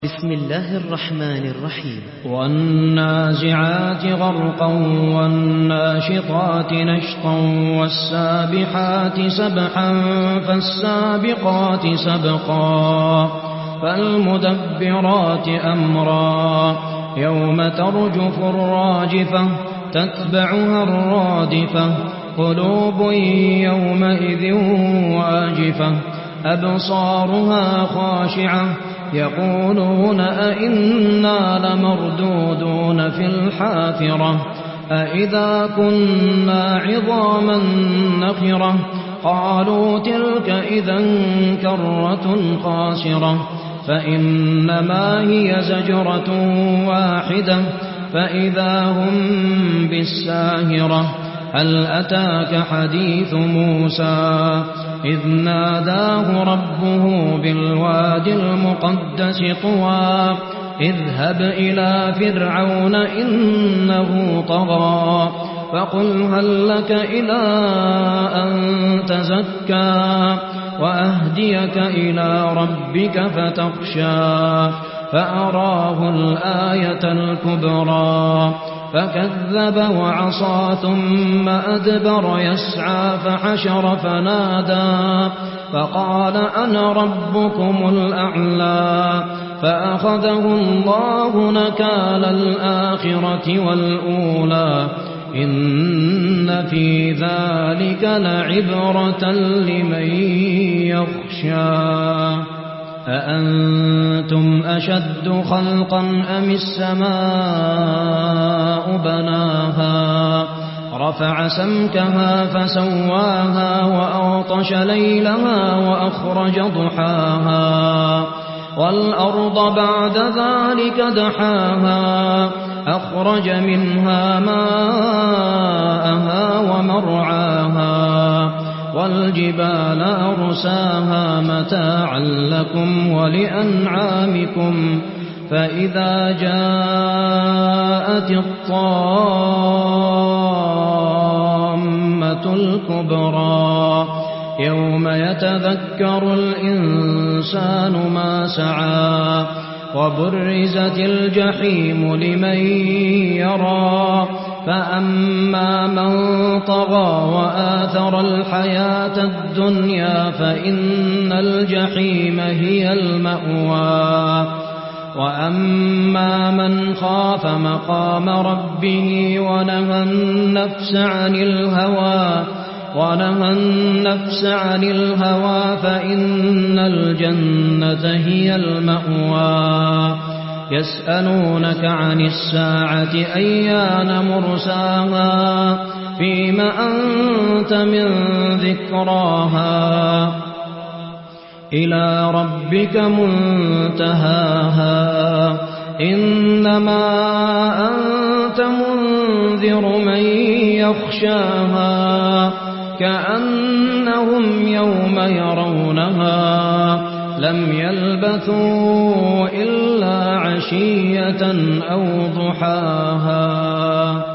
بسم الله الرحمن الرحيم. والنازعات غرقا والناشطات نشطا والسابحات سبحا فالسابقات سبقا فالمدبرات أمرا يوم ترجف الراجفة تتبعها الرادفة قلوب يومئذ واجفة أبصارها خاشعة يقولون أئنا لمردودون في الحافرة أئذا كنا عظاما نخرة قالوا تلك إذا كرة خاسرة فإنما هي زجرة واحدة فإذا هم بالساهرة هل أتاك حديث موسى إذ ناداه ربه بالواد المقدس طوى اذهب إلى فرعون إنه طغى فقل هل لك إلى أن تزكى وأهديك إلى ربك فتخشى فأراه الآية الكبرى فكذب وعصى ثم أدبر يسعى فحشر فنادى فقال أنا ربكم الأعلى فأخذه الله نكال الآخرة والأولى إن في ذلك لعبرة لمن يخشى أأنتم أشد خلقا أم السماء بناها رفع سمكها فسواها وأغطش ليلها وأخرج ضحاها والأرض بعد ذلك دحاها أخرج منها ماءها ومرعاها والجبال أرساها متاعا لكم ولأنعامكم فإذا جاءت الطامة الكبرى يوم يتذكر الإنسان ما سعى وبرزت الجحيم لمن يرى فأما من طغى وآثر الحياة الدنيا فإن الجحيم هي المأوى وأما من خاف مقام ربه ونهى النفس عن الهوى فإن الجنة هي المأوى يسألونك عن الساعة أيان مرساها فيم أنت من ذكراها إلى ربك منتهاها إنما أنت منذر من يخشاها كأنهم يوم يرونها لم يلبثوا إلا عشية أو ضحاها